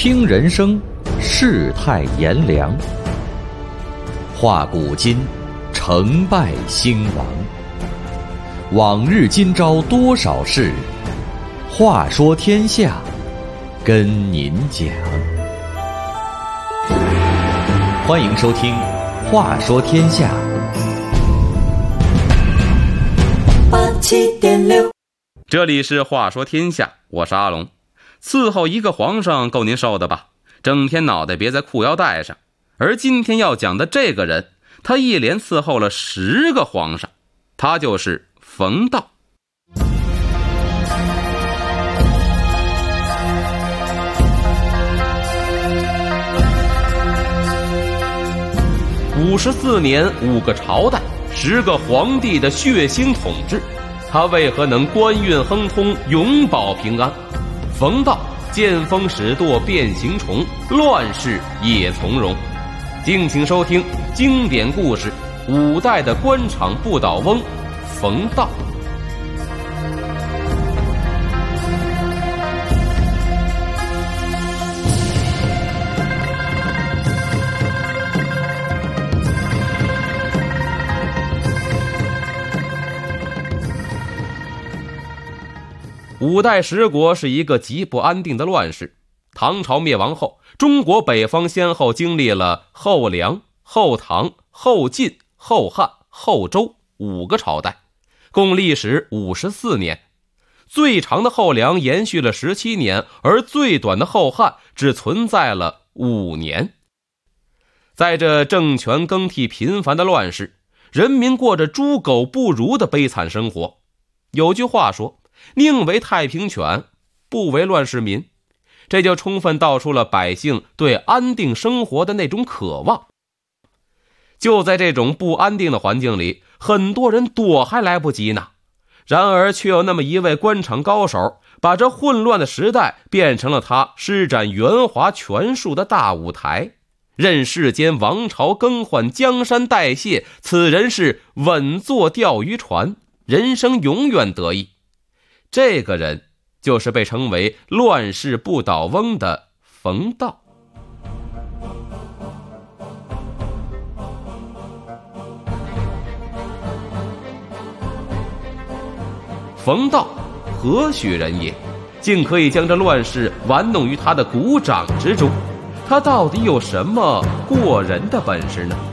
听人生，世态炎凉，话古今，成败兴亡。往日今朝多少事，话说天下，跟您讲。欢迎收听《话说天下》。 87.6， 这里是话说天下，我是阿龙。伺候一个皇上够您受的吧？整天脑袋别在裤腰带上。而今天要讲的这个人，他一连伺候了10个皇上，他就是冯道。54年5个朝代10个皇帝的血腥统治，他为何能官运亨通，永保平安？冯道见风使舵变形虫，乱世也从容。敬请收听经典故事5代的官场不倒翁冯道。5代十国是一个极不安定的乱世。唐朝灭亡后，中国北方先后经历了后梁、后唐、后晋、后汉、后周5个朝代，共历时54年。最长的后梁延续了17年，而最短的后汉只存在了5年。在这政权更替频繁的乱世，人民过着猪狗不如的悲惨生活。有句话说，宁为太平犬，不为乱世民。这就充分道出了百姓对安定生活的那种渴望。就在这种不安定的环境里，很多人躲还来不及呢。然而却有那么一位官场高手，把这混乱的时代变成了他施展圆滑权术的大舞台，任世间王朝更换，江山代谢。此人是稳坐钓鱼船，人生永远得意。这个人就是被称为乱世不倒翁的冯道。冯道何许人也，竟可以将这乱世玩弄于他的股掌之中？他到底有什么过人的本事呢？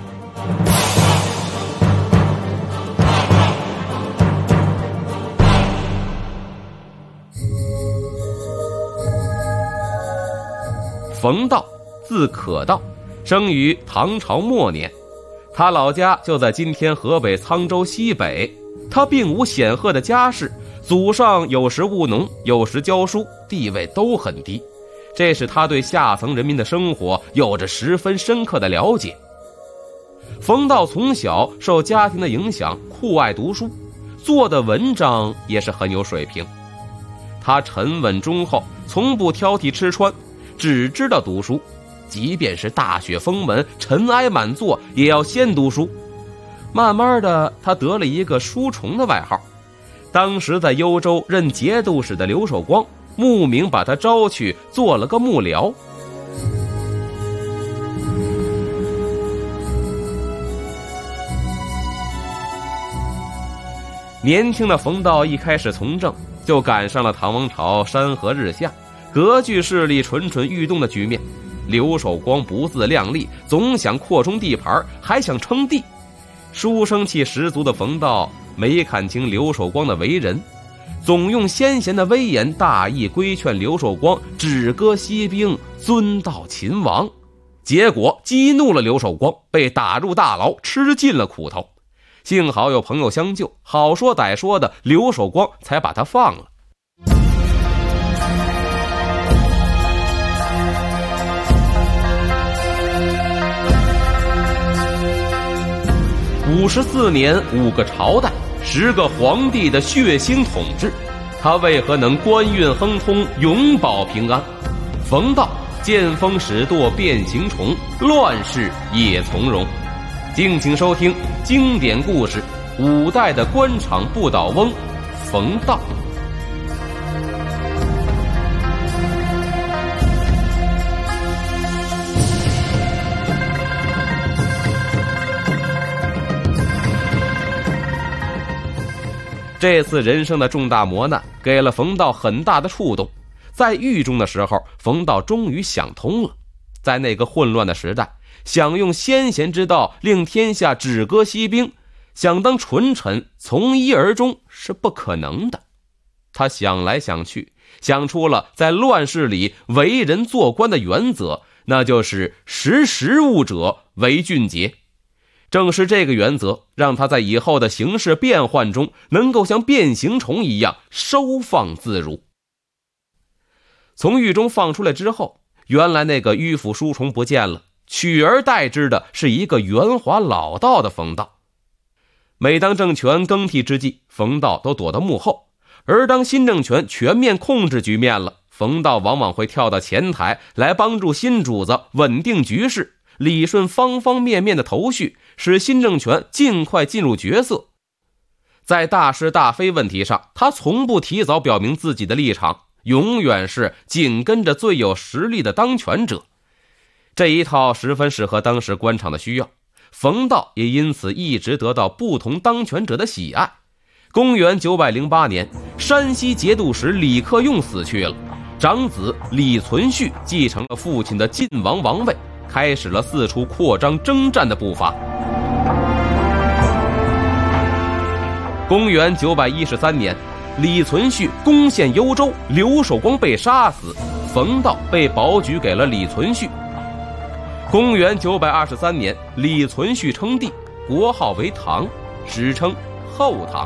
冯道字可道，生于唐朝末年。他老家就在今天河北沧州西北。他并无显赫的家世，祖上有时务农，有时教书，地位都很低。这使他对下层人民的生活有着十分深刻的了解。冯道从小受家庭的影响，酷爱读书，做的文章也是很有水平。他沉稳忠厚，从不挑剔吃穿，只知道读书，即便是大雪封门，尘埃满座，也要先读书。慢慢的，他得了一个书虫的外号。当时在幽州任节度使的刘守光慕名把他招去做了个幕僚。年轻的冯道一开始从政，就赶上了唐王朝山河日下，割据势力蠢蠢欲动的局面。刘守光不自量力，总想扩充地盘，还想称帝。书生气十足的冯道没看清刘守光的为人，总用先贤的威严大义规劝刘守光止戈息兵，遵道秦王。结果激怒了刘守光，被打入大牢，吃尽了苦头。幸好有朋友相救，好说歹说的刘守光才把他放了。54年5个朝代10个皇帝的血腥统治，他为何能官运亨通，永保平安？冯道见风使舵变形虫，乱世也从容。敬请收听经典故事5代的官场不倒翁冯道。 这次人生的重大磨难给了冯道很大的触动，在狱中的时候，冯道终于想通了，在那个混乱的时代，想用先贤之道令天下止戈息兵，想当纯臣从一而终是不可能的。他想来想去，想出了在乱世里为人做官的原则，那就是识时务者为俊杰。正是这个原则，让他在以后的形势变幻中能够像变形虫一样收放自如。从狱中放出来之后，原来那个迂腐书虫不见了，取而代之的是一个圆滑老道的冯道。每当政权更替之际，冯道都躲到幕后，而当新政权全面控制局面了，冯道往往会跳到前台来帮助新主子稳定局势，理顺方方面面的头绪，使新政权尽快进入角色。在大是大非问题上，他从不提早表明自己的立场，永远是紧跟着最有实力的当权者。这一套十分适合当时官场的需要，冯道也因此一直得到不同当权者的喜爱。公元908年，山西节度使李克用死去了，长子李存勖继承了父亲的晋王王位，开始了四处扩张征战的步伐。公元913年，李存勖攻陷幽州，刘守光被杀死，冯道被保举给了李存勖。公元923年，李存勖称帝，国号为唐，史称后唐。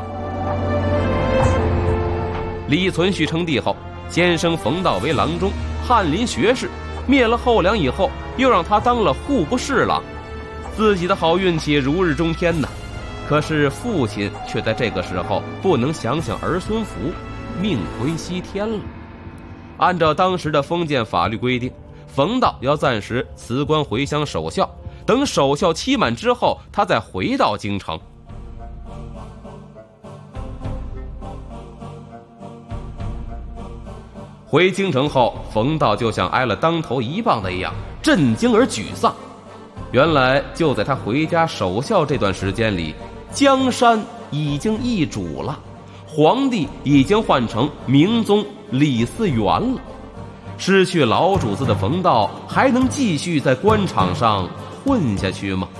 李存勖称帝后，先升冯道为郎中，翰林学士，灭了后梁以后，又让他当了户部侍郎。自己的好运气如日中天呐，可是父亲却在这个时候不能享享儿孙福，命归西天了。按照当时的封建法律规定，冯道要暂时辞官回乡守孝，等守孝期满之后，他再回到京城。回京城后，冯道就像挨了当头一棒的一样，震惊而沮丧。原来就在他回家守孝这段时间里，江山已经易主了，皇帝已经换成明宗李嗣源了。失去老主子的冯道还能继续在官场上混下去吗？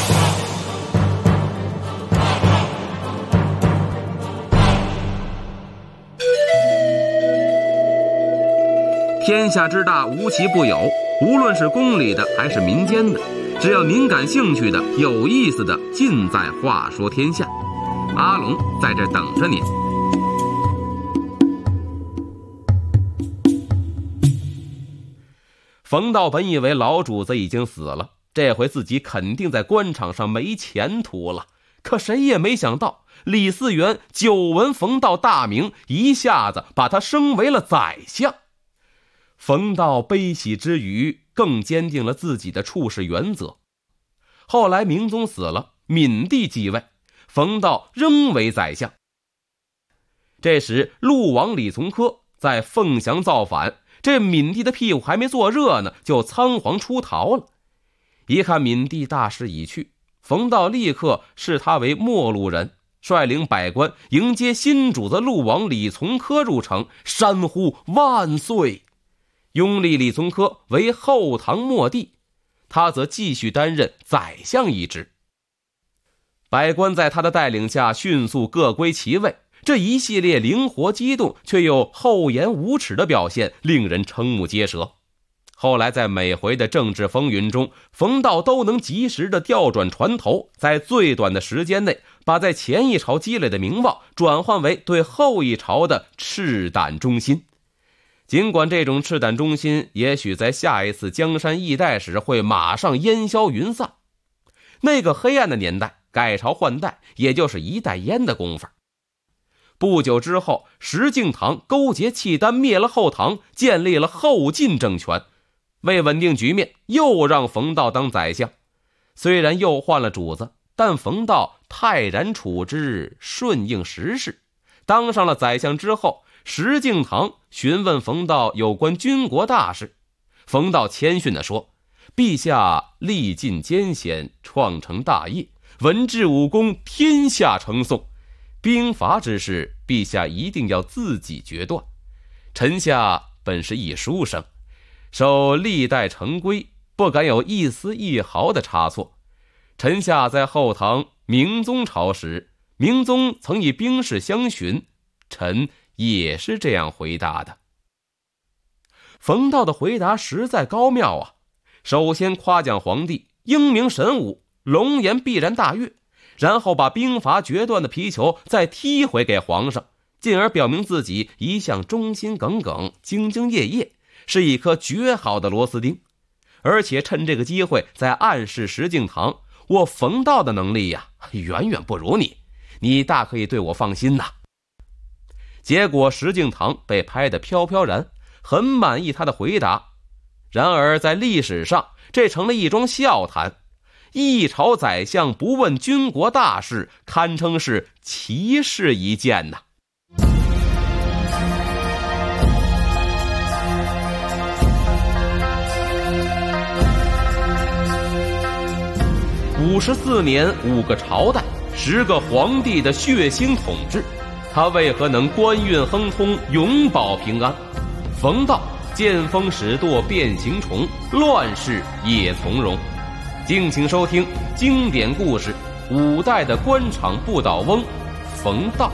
天下之大，无奇不有，无论是宫里的还是民间的，只要您感兴趣的、有意思的，尽在话说天下。阿龙在这等着您。冯道本以为老主子已经死了，这回自己肯定在官场上没前途了。可谁也没想到，李嗣源久闻冯道大名，一下子把他升为了宰相。冯道悲喜之余，更坚定了自己的处事原则。后来明宗死了，闵帝继位，冯道仍为宰相。这时陆王李从珂在凤翔造反，这闵帝的屁股还没坐热呢，就仓皇出逃了。一看闵帝大势已去，冯道立刻视他为陌路人，率领百官迎接新主子陆王李从珂入城，山呼万岁，拥立李从珂为后唐末帝，他则继续担任宰相一职。百官在他的带领下迅速各归其位，这一系列灵活机动却又厚颜无耻的表现令人瞠目结舌。后来在每回的政治风云中，冯道都能及时的调转船头，在最短的时间内把在前一朝积累的名望转换为对后一朝的赤胆忠心。尽管这种赤胆忠心也许在下一次江山易代时会马上烟消云散，那个黑暗的年代改朝换代也就是一袋烟的功夫。不久之后，石敬瑭勾结契丹灭了后唐，建立了后晋政权。为稳定局面，又让冯道当宰相。虽然又换了主子，但冯道泰然处之，顺应时势。当上了宰相之后，石敬瑭询问冯道有关军国大事，冯道谦逊地说：陛下历尽艰险，创成大业，文治武功天下称颂， 兵伐之事，陛下一定要自己决断。臣下本是一书生，受历代成规，不敢有一丝一毫的差错。臣下在后唐明宗朝时，明宗曾以兵士相询，臣也是这样回答的。冯道的回答实在高妙啊！首先夸奖皇帝英明神武，龙颜必然大悦，然后把兵伐决断的皮球再踢回给皇上，进而表明自己一向忠心耿耿，兢兢业业，是一颗绝好的螺丝钉。而且趁这个机会在暗示石敬瑭，我冯道的能力呀，远远不如你，你大可以对我放心呐。结果石敬瑭被拍得飘飘然，很满意他的回答。然而在历史上，这成了一桩笑谈。一朝宰相不问军国大事，堪称是奇事一件呐。54年5个朝代10个皇帝的血腥统治，他为何能官运亨通，永保平安？冯道见风使舵变形虫，乱世也从容。敬请收听经典故事《五代的官场不倒翁冯道》。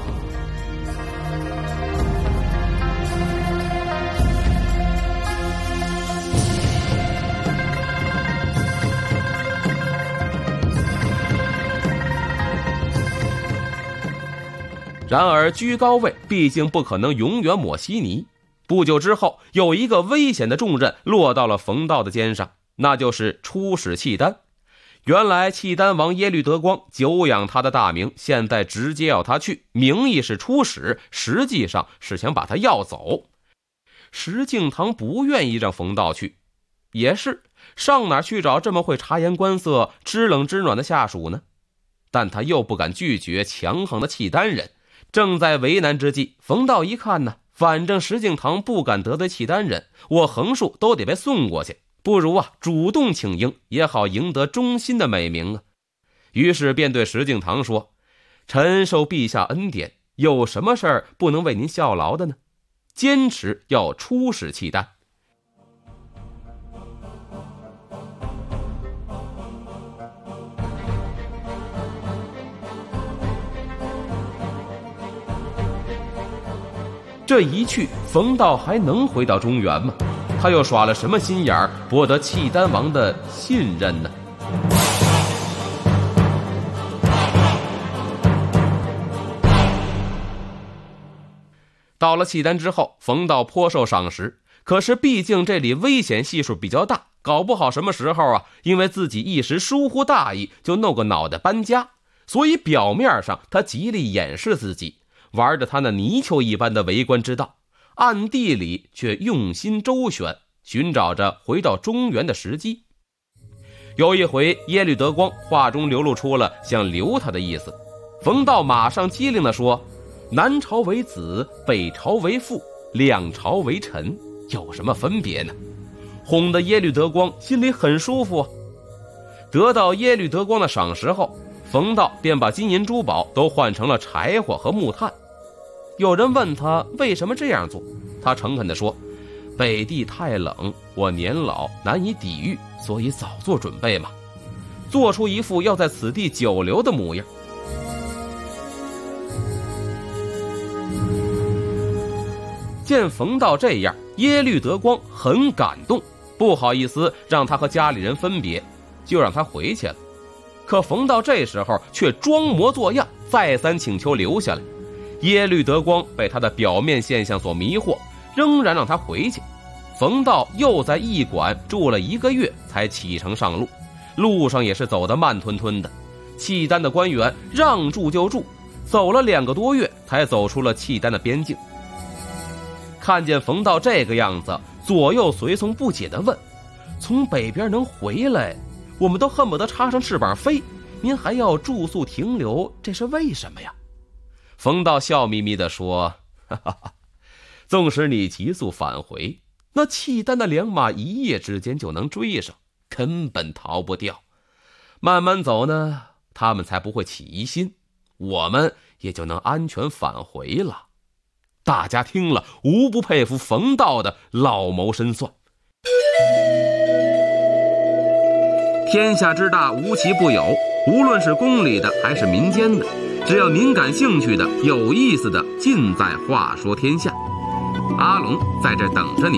然而居高位毕竟不可能永远抹稀泥，不久之后有一个危险的重任落到了冯道的肩上，那就是出使契丹。原来契丹王耶律德光久仰他的大名，现在直接要他去，名义是出使，实际上是想把他要走。石敬瑭不愿意让冯道去，也是上哪去找这么会察言观色、知冷知暖的下属呢？但他又不敢拒绝强横的契丹人。正在为难之际，冯道一看呢，反正石敬瑭不敢得罪契丹人，我横竖都得被送过去，不如主动请缨，也好赢得忠心的美名啊。于是便对石敬瑭说：臣受陛下恩典，有什么事儿不能为您效劳的呢？坚持要出使契丹。这一去，冯道还能回到中原吗？他又耍了什么心眼儿，博得契丹王的信任呢？到了契丹之后，冯道颇受赏识，可是毕竟这里危险系数比较大，搞不好什么时候因为自己一时疏忽大意，就弄个脑袋搬家。所以表面上他极力掩饰自己，玩着他那泥鳅一般的为官之道，暗地里却用心周旋，寻找着回到中原的时机。有一回，耶律德光话中流露出了想留他的意思，冯道马上机灵地说：南朝为子，北朝为父，两朝为臣，有什么分别呢？哄得耶律德光心里很舒服啊。得到耶律德光的赏识后，冯道便把金银珠宝都换成了柴火和木炭。有人问他为什么这样做，他诚恳地说：北地太冷，我年老难以抵御，所以早做准备嘛，做出一副要在此地久留的模样。见冯道这样，耶律德光很感动，不好意思让他和家里人分别，就让他回去了。可冯道这时候却装模作样，再三请求留下来。耶律德光被他的表面现象所迷惑，仍然让他回去。冯道又在驿馆住了1个月，才启程上路，路上也是走得慢吞吞的。契丹的官员让住就住，走了2个多月，才走出了契丹的边境。看见冯道这个样子，左右随从不解地问：从北边能回来，我们都恨不得插上翅膀飞，您还要住宿停留，这是为什么呀？冯道笑眯眯地说：哈哈哈，纵使你急速返回，那契丹的良马一夜之间就能追上，根本逃不掉。慢慢走呢，他们才不会起疑心，我们也就能安全返回了。大家听了无不佩服冯道的老谋深算。天下之大，无奇不有，无论是宫里的还是民间的，只要您感兴趣的、有意思的，尽在话说天下。阿龙在这等着您。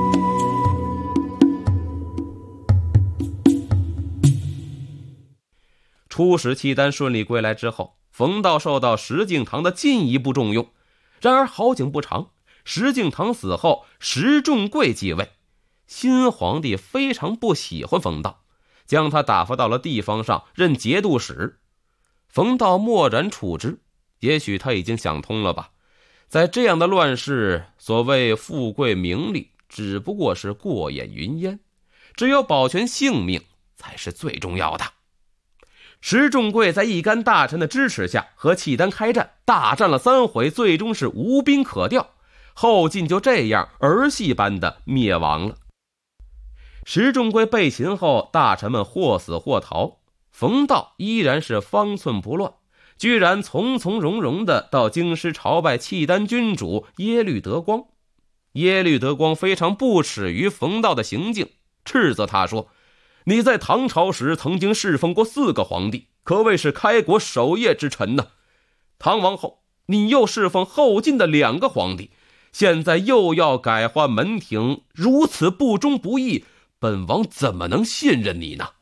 出使契丹顺利归来之后，冯道受到石敬瑭的进一步重用。然而好景不长，石敬瑭死后，石重贵继位。新皇帝非常不喜欢冯道，将他打发到了地方上任节度使。冯道默然处之，也许他已经想通了吧。在这样的乱世，所谓富贵名利只不过是过眼云烟，只有保全性命才是最重要的。石重贵在一干大臣的支持下和契丹开战，大战了3回，最终是无兵可调，后晋就这样儿戏般的灭亡了。石重贵被擒后，大臣们或死或逃，冯道依然是方寸不乱，居然从从容容地到京师朝拜契丹君主耶律德光。耶律德光非常不耻于冯道的行径，斥责他说：你在唐朝时曾经侍奉过4个皇帝，可谓是开国守业之臣呢。唐王后，你又侍奉后晋的2个皇帝，现在又要改换门庭，如此不忠不义，本王怎么能信任你呢？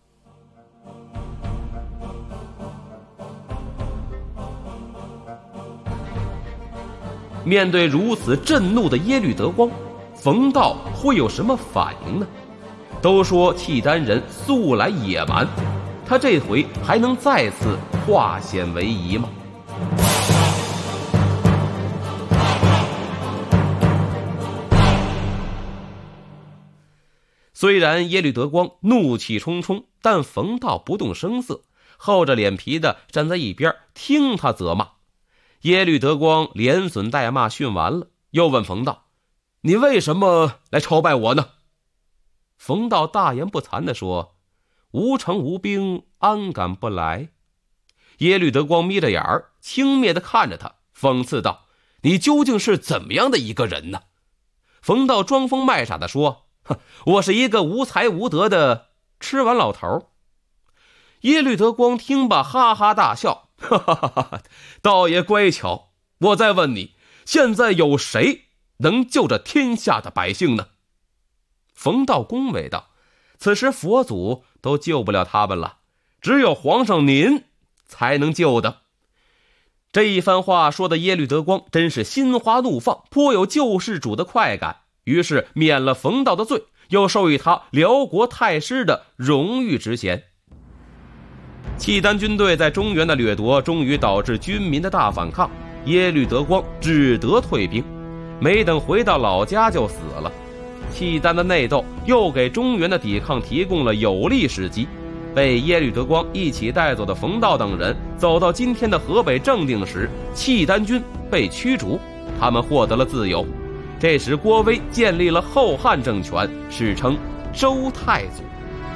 面对如此震怒的耶律德光，冯道会有什么反应呢？都说契丹人素来野蛮，他这回还能再次化险为夷吗？虽然耶律德光怒气冲冲，但冯道不动声色，厚着脸皮的站在一边听他责骂。耶律德光连损带骂训完了，又问冯道：你为什么来朝拜我呢？冯道大言不惭地说：无城无兵，安敢不来？耶律德光眯着眼儿，轻蔑地看着他，讽刺道：你究竟是怎么样的一个人呢？冯道装疯卖傻地说：我是一个无才无德的吃完老头。耶律德光听罢哈哈大笑：哈哈哈哈，道爷乖巧，我再问你，现在有谁能救这天下的百姓呢？冯道恭维道：此时佛祖都救不了他们了，只有皇上您才能救的。这一番话说的耶律德光真是心花怒放，颇有救世主的快感，于是免了冯道的罪，又授予他辽国太师的荣誉职衔。契丹军队在中原的掠夺终于导致军民的大反抗，耶律德光只得退兵，没等回到老家就死了。契丹的内斗又给中原的抵抗提供了有利时机，被耶律德光一起带走的冯道等人走到今天的河北正定时，契丹军被驱逐，他们获得了自由。这时郭威建立了后汉政权，史称周太祖。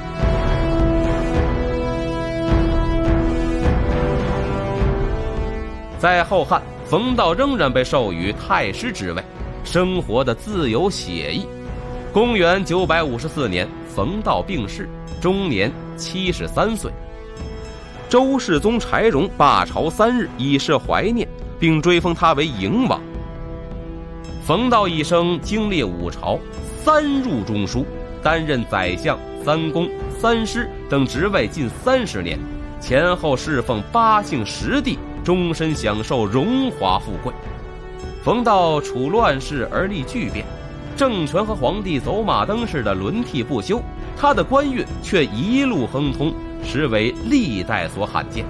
在后汉，冯道仍然被授予太师之位，生活的自由写意。公元954年，冯道病逝，终年73岁。周世宗柴荣罢朝3日，以示怀念，并追封他为营王。冯道一生经历5朝，3入中书，担任宰相、三公、三师等职位近30年，前后侍奉8姓10地，终身享受荣华富贵。冯道处乱世而立巨变，政权和皇帝走马灯似的轮替不休，他的官运却一路亨通，实为历代所罕见。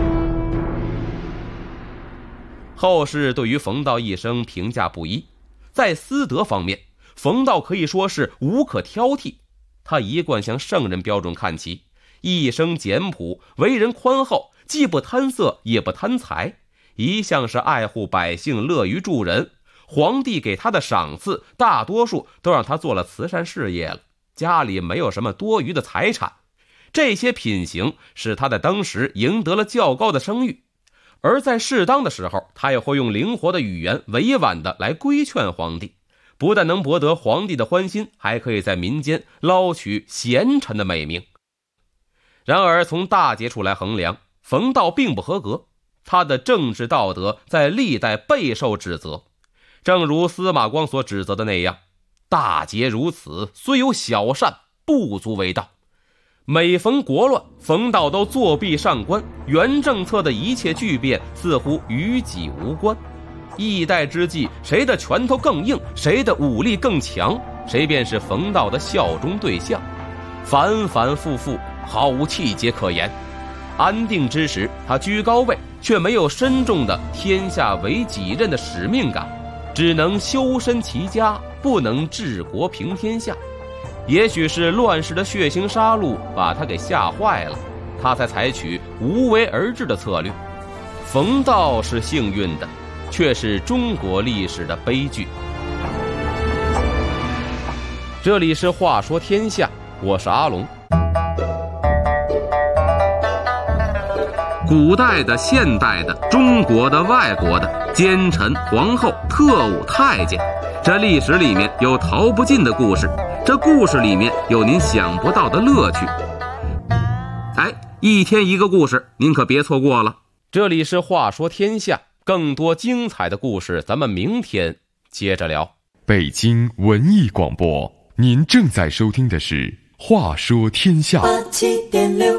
后世对于冯道一生评价不一，在私德方面，冯道可以说是无可挑剔，他一贯向圣人标准看齐，一生简朴，为人宽厚，既不贪色也不贪财，一向是爱护百姓，乐于助人。皇帝给他的赏赐大多数都让他做了慈善事业了，家里没有什么多余的财产，这些品行使他在当时赢得了较高的声誉。 而在适当的时候，他也会用灵活的语言委婉的来规劝皇帝，不但能博得皇帝的欢心，还可以在民间捞取贤臣的美名。然而从大节处来衡量，冯道并不合格，他的政治道德在历代备受指责。正如司马光所指责的那样，大节如此，虽有小善，不足为道。每逢国乱，冯道都作弊上官，原政策的一切巨变似乎与己无关。易代之际，谁的拳头更硬，谁的武力更强，谁便是冯道的效忠对象。反反复复，毫气节可言。安定之时，他居高位，却没有深重的天下为己任的使命感，只能修身齐家，不能治国平天下。也许是乱世的血腥杀戮把他给吓坏了，他才采取无为而治的策略。冯道是幸运的，却是中国历史的悲剧。这里是话说天下，我是阿龙。古代的、现代的、中国的、外国的，奸臣、皇后、特务、太监，这历史里面有逃不尽的故事，这故事里面有您想不到的乐趣。一天一个故事，您可别错过了。这里是话说天下，更多精彩的故事咱们明天接着聊。 北京文艺广播，您正在收听的是话说天下。87.6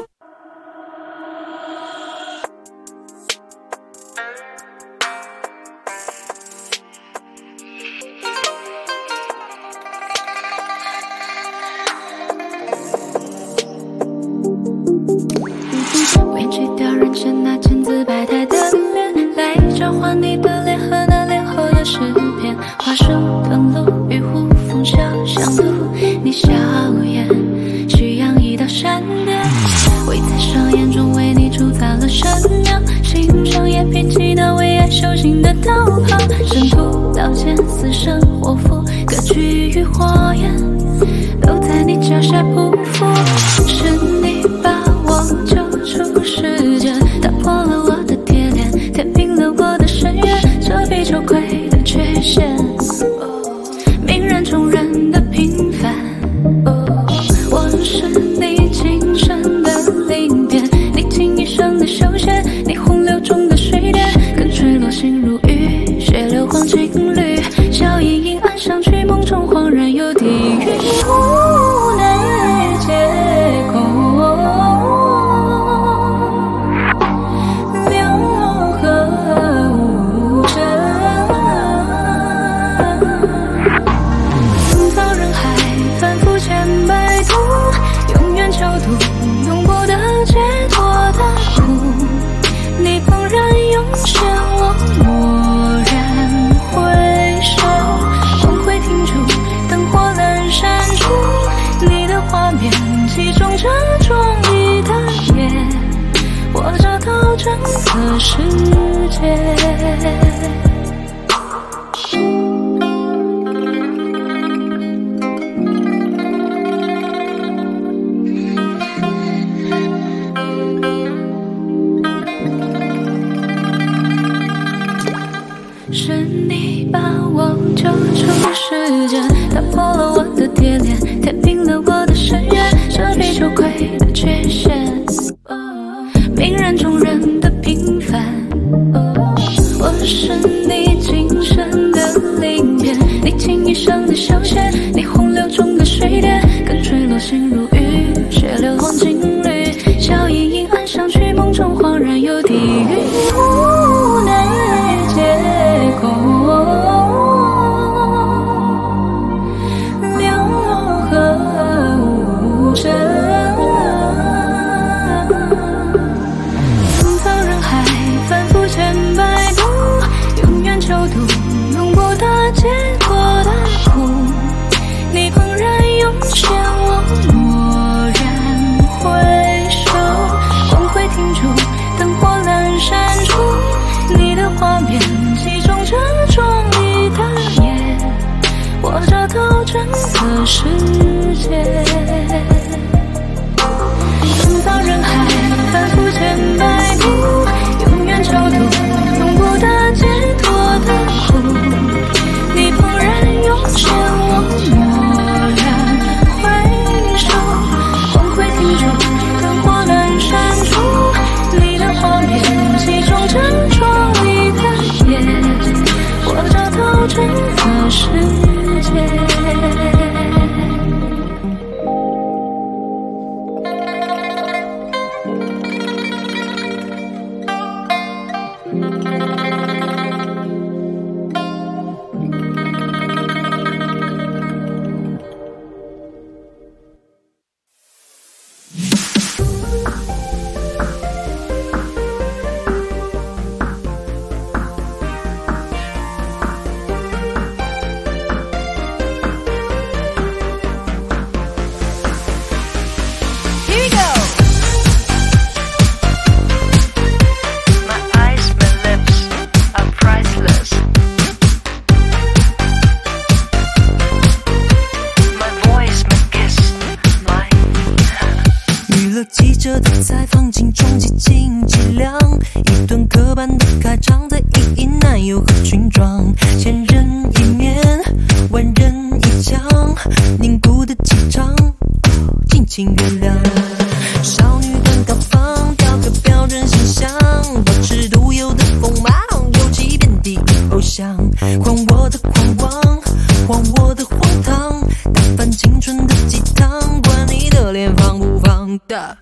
人海反复千百度，永远超度不真的世界。记者的采访，斤重几斤几两，一顿刻板的开场，在意义男友和裙装，千人一面，万人一腔，凝固的气场，敬请原谅。少女端高仿，雕刻标准形象，保持独有的锋芒，尤其遍地偶像，还我的狂妄，还我的荒唐，打翻青春的鸡汤，管你的脸放不放的。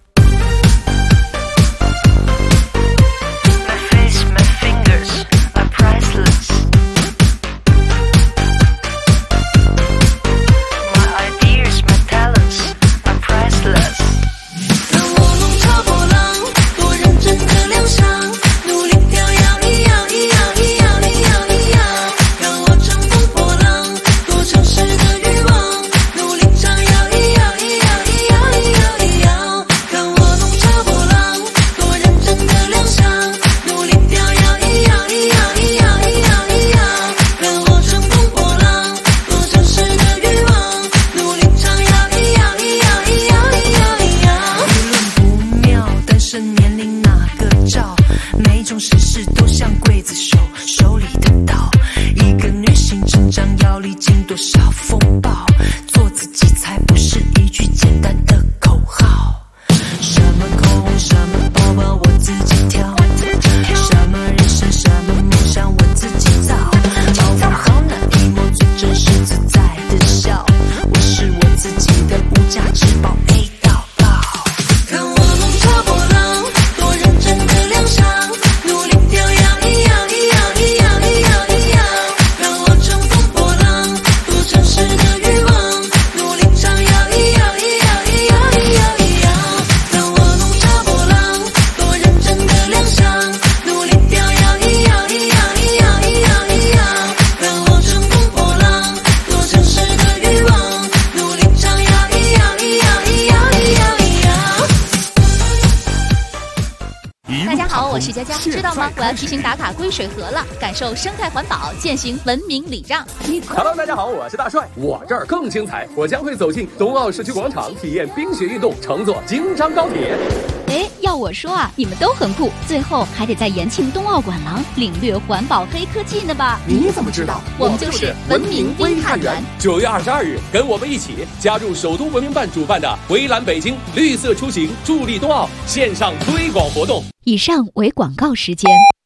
我是佳佳，知道吗？我要提醒打卡归水河了，感受生态环保，践行文明礼让。 Hello， 大家好，我是大帅，我这儿更精彩，我将会走进冬奥社区广场，体验冰雪运动，乘坐京张高铁。 哎，要我说啊，你们都很酷，最后还得在延庆冬奥馆廊领略环保黑科技呢吧？ 你怎么知道？ 我们就是文明微探员。 9月22日，跟我们一起加入首都文明办主办的回蓝北京绿色出行助力冬奥线上推广活动。 以上为广告时间。